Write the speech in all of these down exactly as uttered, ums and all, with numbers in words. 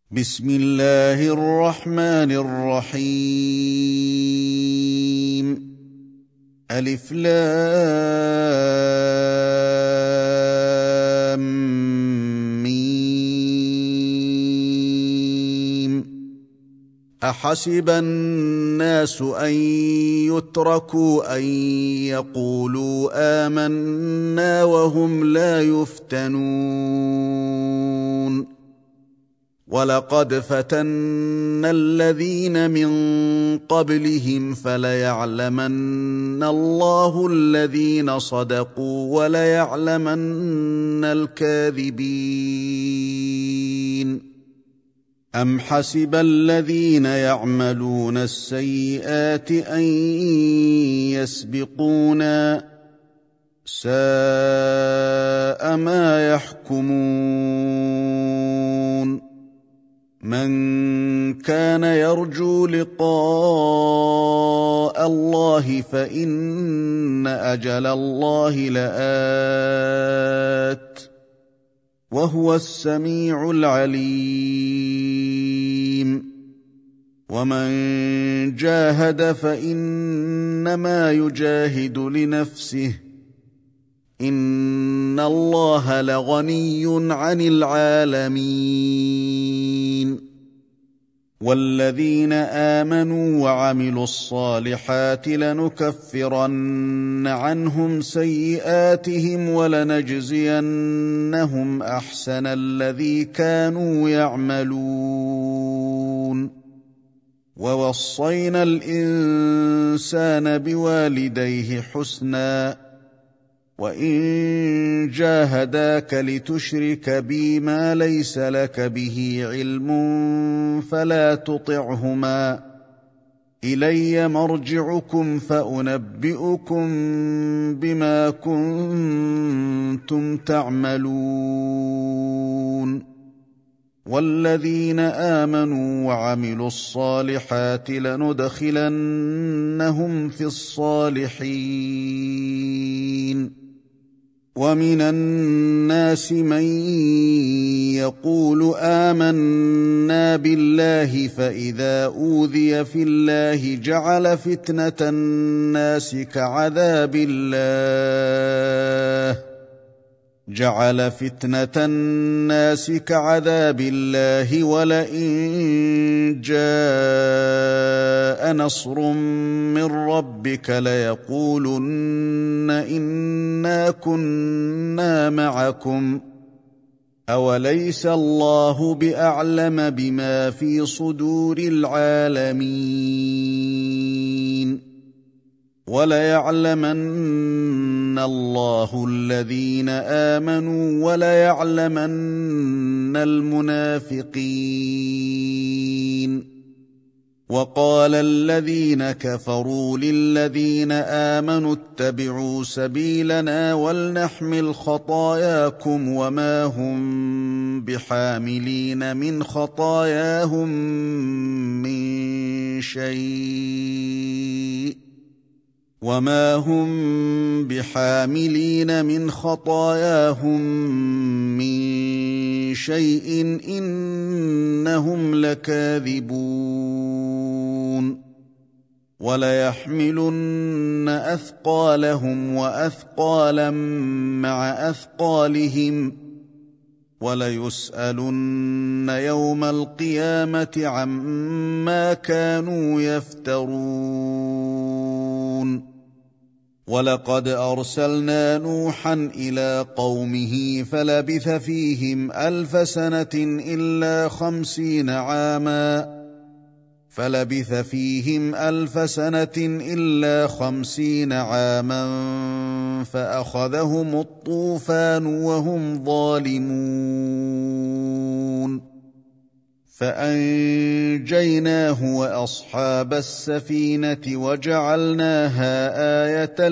بسم الله الرحمن الرحيم. ألف لام ميم. أحسب الناس أن يتركوا أن يقولوا آمنا وهم لا يفتنون. ولقد فتنا الذين من قبلهم فليعلمن الله الذين صدقوا وليعلمن الكاذبين. أم حسب الذين يعملون السيئات أن يسبقونا ساء ما يحكمون. من كان يرجو لقاء الله فإن أجل الله لآت وهو السميع العليم. ومن جاهد فإنما يجاهد لنفسه إن الله لغني عن العالمين. والذين آمنوا وعملوا الصالحات لنكفرن عنهم سيئاتهم ولنجزينهم أحسن الذي كانوا يعملون. ووصينا الإنسان بوالديه حسناً وإن جاهداك لتشرك بي ما ليس لك به علم فلا تطعهما إلي مرجعكم فأنبئكم بما كنتم تعملون. والذين آمنوا وعملوا الصالحات لندخلنهم في الصالحين. ومن الناس من يقول آمنا بالله فإذا أوذي في الله جعل فتنة الناس كعذاب الله جعل فتنة الناس كعذاب الله ولئن جاء نصر من ربك ليقولن إنا كنا معكم أوليس الله بأعلم بما في صدور العالمين. وليعلمن الله الذين آمنوا وليعلمن المنافقين. وقال الذين كفروا للذين آمنوا اتبعوا سبيلنا ولنحمل خطاياكم وما هم بحاملين من خطاياهم من شيء وما هم بحاملين من خطاياهم من شيء إنهم لكاذبون. وليحملن أثقالهم وأثقالا مع أثقالهم وليسألن يوم القيامة عما كانوا يفترون. ولقد أرسلنا نوحا إلى قومه فلبث فيهم ألف سنة إلا خمسين عاما فلبث فيهم ألف سنة إلا خمسين عاما فأخذهم الطوفان وهم ظالمون. فأنجيناه وأصحاب السفينة وجعلناها آية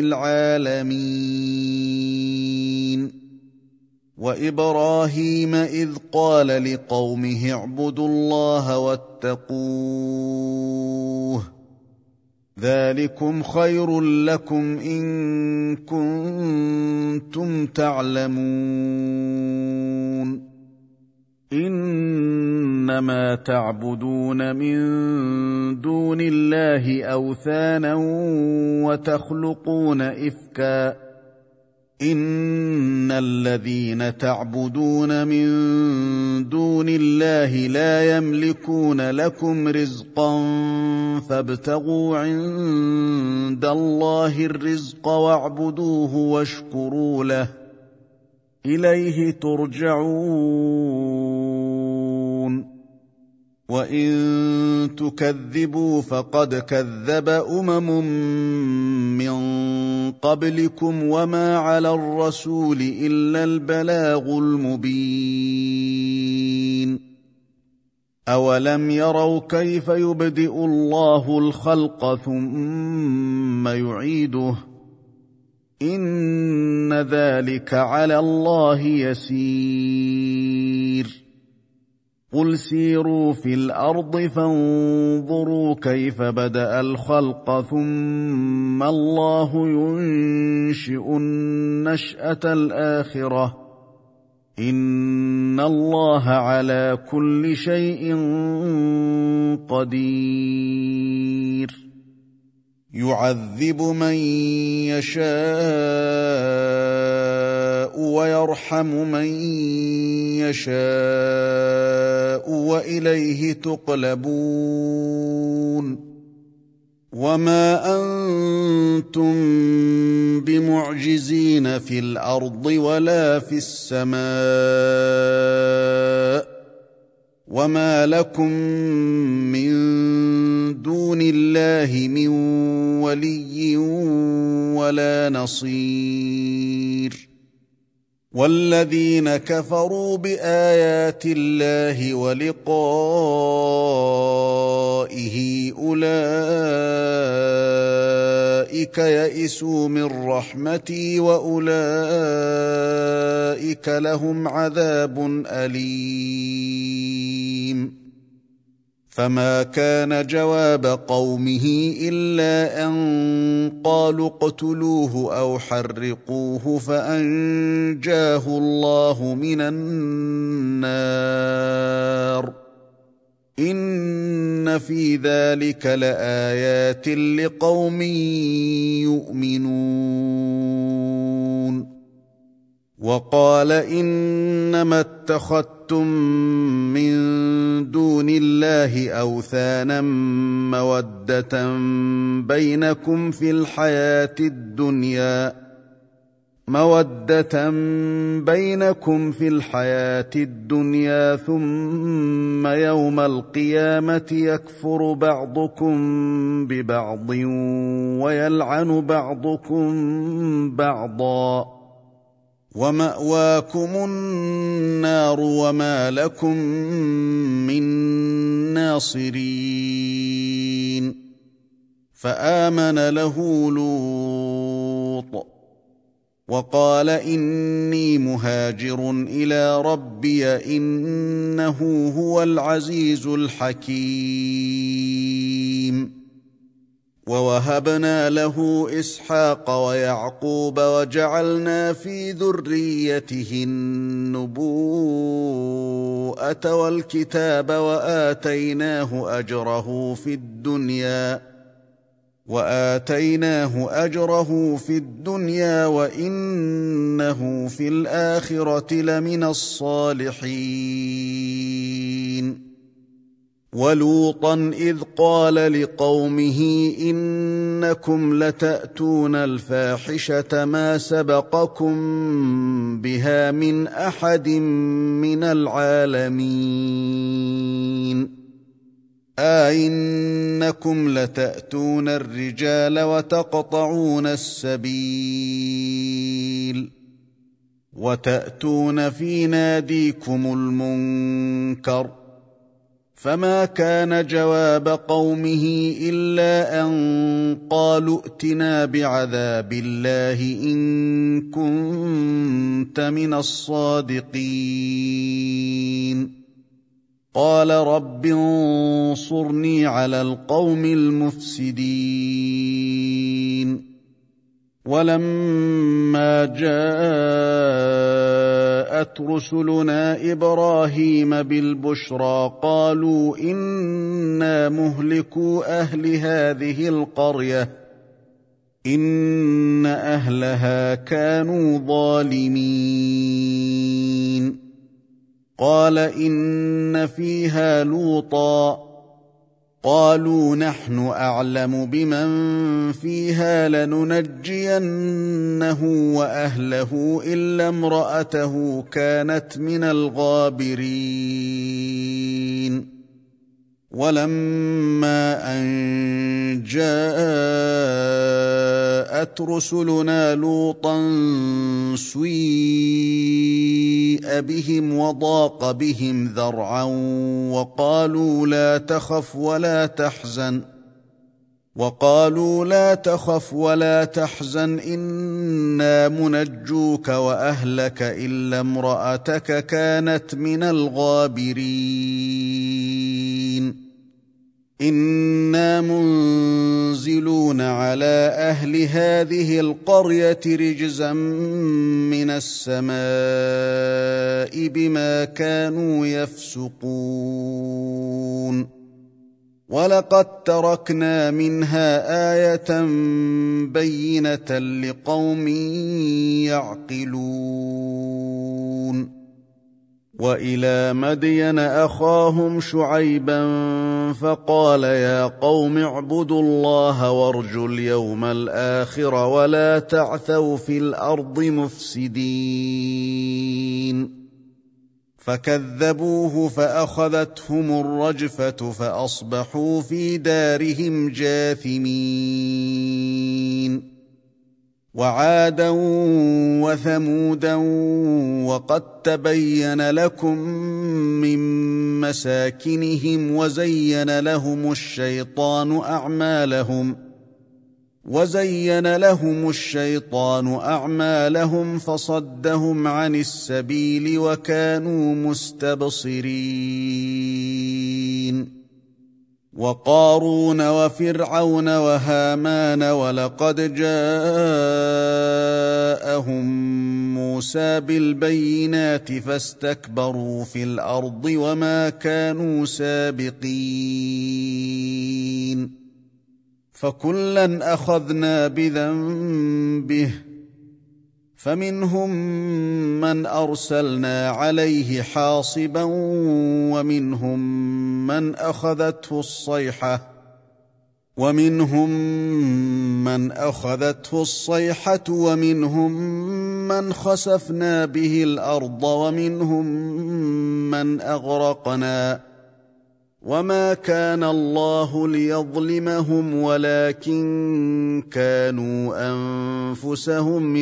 للعالمين. وإبراهيم إذ قال لقومه اعبدوا الله واتقوه ذلكم خير لكم إن كنتم تعلمون. إن إنما تعبدون من دون الله أوثانا وتخلقون إفكا إن الذين تعبدون من دون الله لا يملكون لكم رزقا فابتغوا عند الله الرزق واعبدوه واشكروا له إليه ترجعون وإن تكذبوا فقد كذب أمم من قبلكم وما على الرسول إلا البلاغ المبين أولم يروا كيف يبدئ الله الخلق ثم يعيده إن ذلك على الله يسير قل سيروا في الأرض فانظروا كيف بدأ الخلق ثم الله ينشئ النشأة الآخرة إن الله على كل شيء قدير يعذب من يشاء ويرحم من يشاء وإليه تقلبون وما أنتم بمعجزين في الأرض ولا في السماء وما لكم من دون الله من ولي ولا نصير والذين كفروا بآيات الله ولقائه أولئك يئسوا من رحمتي وأولئك لهم عذاب أليم فما كان جواب قومه إلا أن قالوا اقتلوه أو حرقوه فأنجاه الله من النار إن في ذلك لآيات لقوم يؤمنون وقال إنما اتخذتم من دون الله أوثانا مودة بينكم في الحياة الدنيا مودة بينكم في الحياة الدنيا ثم يوم القيامة يكفر بعضكم ببعض ويلعن بعضكم بعضا ومأواكم النار وما لكم من ناصرين فآمن له لوط وقال إني مهاجر إلى ربي إنه هو العزيز الحكيم ووهبنا له إسحاق ويعقوب وجعلنا في ذريته النبوءة والكتاب وآتيناه أجره في الدنيا وآتيناه أجره في الدنيا وإنه في الآخرة لمن الصالحين ولوطا إذ قال لقومه إنكم لتأتون الفاحشة ما سبقكم بها من أحد من العالمين أئنكم لتأتون الرجال وتقطعون السبيل وتأتون في ناديكم المنكر فما كان جواب قومه إلا أن قالوا ائتنا بعذاب الله إن كنت من الصادقين قال رب انصرني على القوم المفسدين ولما جاءت رسلنا إبراهيم بالبشرى قالوا إنا مهلكو أهل هذه القرية إن أهلها كانوا ظالمين قال إن فيها لوطا قالوا نحن أعلم بمن فيها لننجينه وأهله إلا امرأته كانت من الغابرين ولما أن جاءت رسلنا لوطا سيء بهم وضاق بهم ذرعا وقالوا لا تخف ولا تحزن وقالوا لا تخف ولا تحزن إنا منجوك وأهلك إلا امرأتك كانت من الغابرين إنا منزلون على أهل هذه القرية رجزا من السماء بما كانوا يفسقون ولقد تركنا منها آية بينة لقوم يعقلون وإلى مدين أخاهم شعيبا فقال يا قوم اعبدوا الله وارجوا اليوم الآخر ولا تعثوا في الأرض مفسدين فكذبوه فأخذتهم الرجفة فأصبحوا في دارهم جاثمين وعادا وثمودا وقد تبين لكم من مساكنهم وزين لهم الشيطان أعمالهم وزين لهم الشيطان أعمالهم فصدهم عن السبيل وكانوا مستبصرين وقارون وفرعون وهامان ولقد جاءهم موسى بالبينات فاستكبروا في الأرض وما كانوا سابقين فكلا أخذنا بذنبه فمنهم من أرسلنا عليه حاصبا ومنهم من أخذته الصيحة ومنهم من أخذته الصيحة ومنهم من خسفنا به الأرض ومنهم من أغرقنا وما كان الله ليظلمهم ولكن كانوا أنفسهم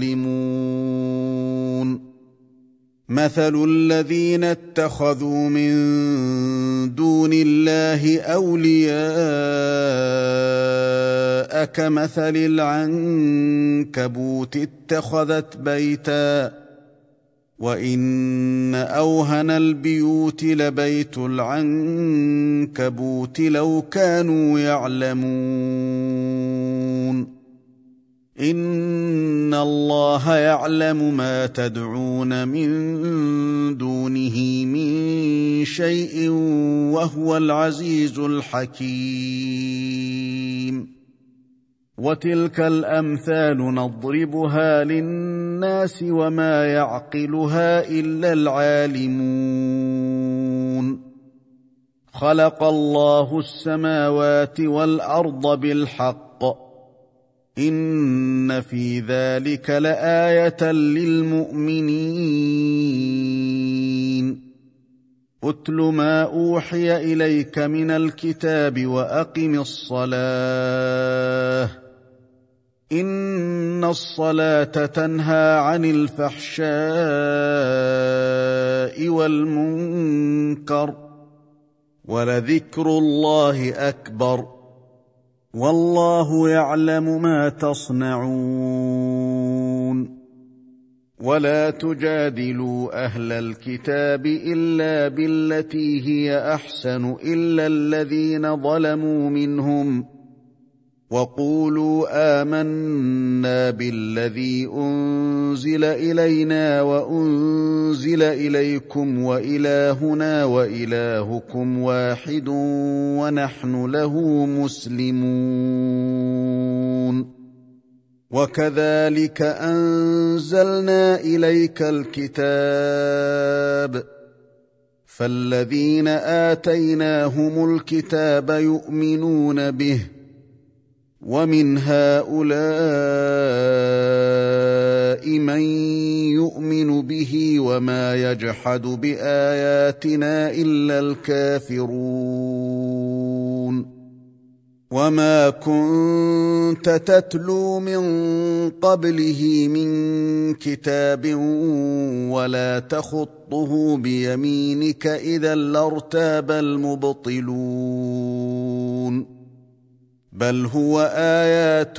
يظلمون مثل الذين اتخذوا من دون الله أولياء كمثل العنكبوت اتخذت بيتا وإن أوهن البيوت لبيت العنكبوت لو كانوا يعلمون إن الله يعلم ما تدعون من دونه من شيء وهو العزيز الحكيم وتلك الأمثال نضربها للناس وما يعقلها إلا العالمون خلق الله السماوات والأرض بالحق إن في ذلك لآية للمؤمنين أتل ما أوحي إليك من الكتاب وأقم الصلاة إن الصلاة تنهى عن الفحشاء والمنكر ولذكر الله أكبر والله يعلم ما تصنعون ولا تجادلوا أهل الكتاب إلا بالتي هي أحسن إلا الذين ظلموا منهم وقولوا آمنا بالذي أنزل إلينا وأنزل إليكم وإلهنا وإلهكم واحد ونحن له مسلمون وكذلك أنزلنا إليك الكتاب فالذين آتيناهم الكتاب يؤمنون به ومن هؤلاء من يؤمن به وما يجحد بآياتنا إلا الكافرون وما كنت تتلو من قبله من كتاب ولا تخطه بيمينك إذا لارتاب المبطلون بل هو آيات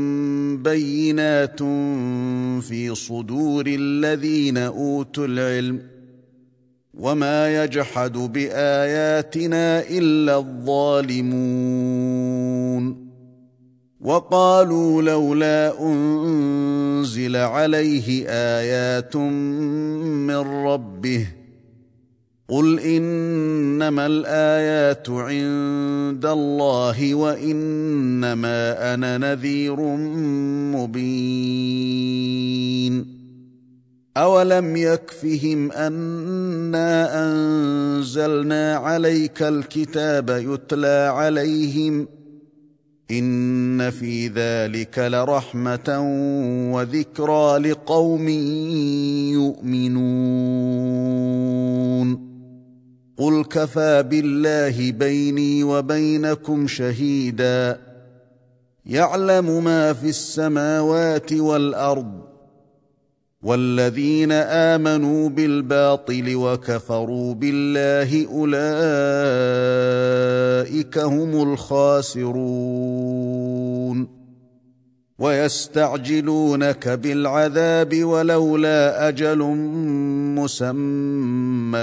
بينات في صدور الذين أوتوا العلم وما يجحد بآياتنا إلا الظالمون وقالوا لولا أنزل عليه آيات من ربه قل إنما الآيات عند الله وإنما أنا نذير مبين أولم يكفهم أنا أنزلنا عليك الكتاب يتلى عليهم إن في ذلك لرحمة وذكرى لقوم يؤمنون قل كفى بالله بيني وبينكم شهيدا يعلم ما في السماوات والأرض والذين آمنوا بالباطل وكفروا بالله أولئك هم الخاسرون ويستعجلونك بالعذاب ولولا أجل مسمى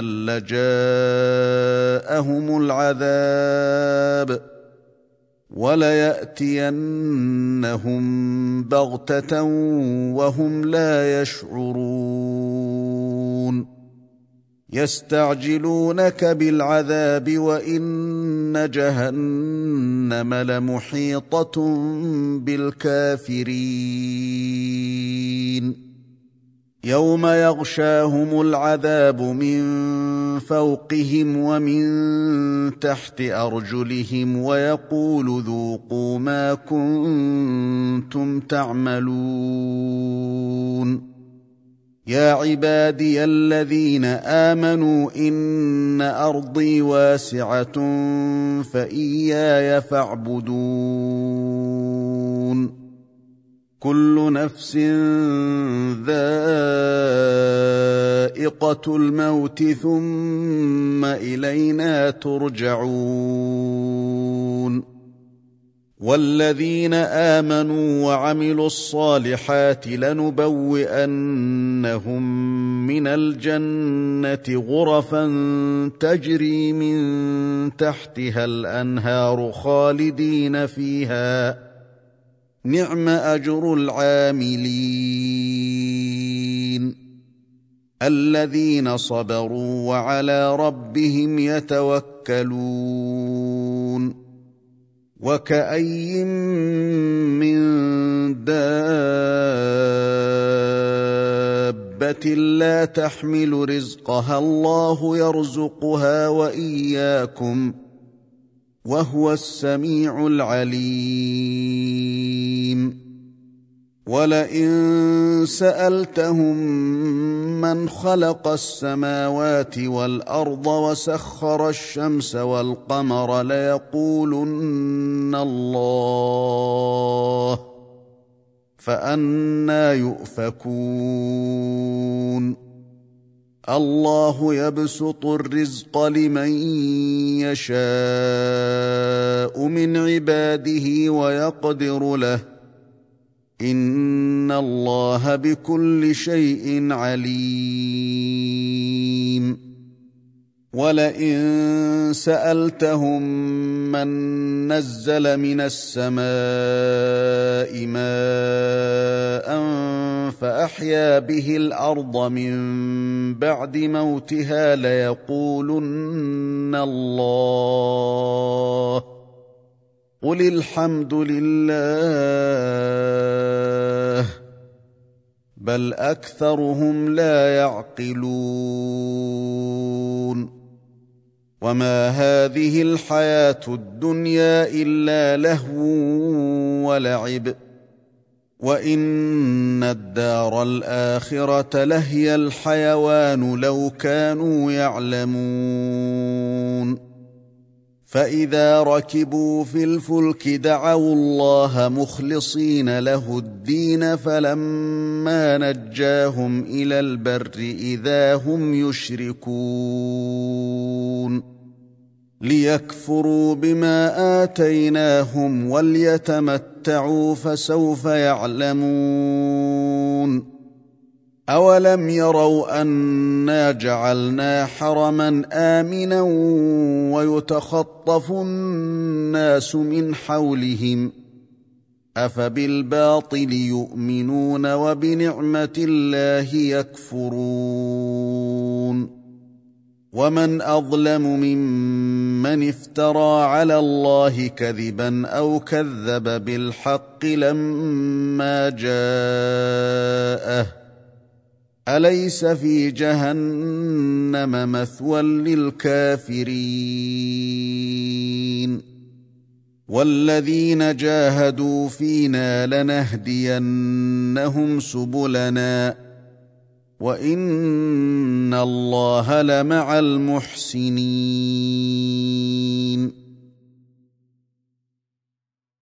لجاءهم العذاب وليأتينهم بغتة وهم لا يشعرون يستعجلونك بالعذاب وإن جهنم لمحيطة بالكافرين يوم يغشاهم العذاب من فوقهم ومن تحت أرجلهم ويقول ذوقوا ما كنتم تعملون يا عبادي الذين آمنوا إن أرضي واسعة فإياي فاعبدون كل نفس ذائقة الموت ثم إلينا ترجعون والذين آمنوا وعملوا الصالحات لنبوئنهم من الجنة غرفا تجري من تحتها الأنهار خالدين فيها نعم أجر العاملين الذين صبروا وعلى ربهم يتوكلون وكأي من دابة لا تحمل رزقها الله يرزقها وإياكم وهو السميع العليم ولئن سألتهم من خلق السماوات والأرض وسخر الشمس والقمر ليقولن الله فأنى يؤفكون الله يبسط الرزق لمن يشاء من عباده ويقدر له إن الله بكل شيء عليم ولئن سألتهم من نزل من السماء ماء فأحيا به الأرض من بعد موتها ليقولن الله قل الحمد لله بل أكثرهم لا يعقلون وما هذه الحياة الدنيا إلا لهو ولعب وإن الدار الآخرة لهي الحيوان لو كانوا يعلمون فإذا ركبوا في الفلك دعوا الله مخلصين له الدين فلما نجاهم إلى البر إذا هم يشركون ليكفروا بما آتيناهم وليتمتعوا فسوف يعلمون أولم يروا أنا جعلنا حرما آمنا ويتخطف الناس من حولهم أفبالباطل يؤمنون وبنعمة الله يكفرون ومن أظلم ممن افترى على الله كذبا أو كذب بالحق لما جاءه أليس في جهنم مثوى للكافرين والذين جاهدوا فينا لنهدينهم سبلنا وإن الله لمع المحسنين.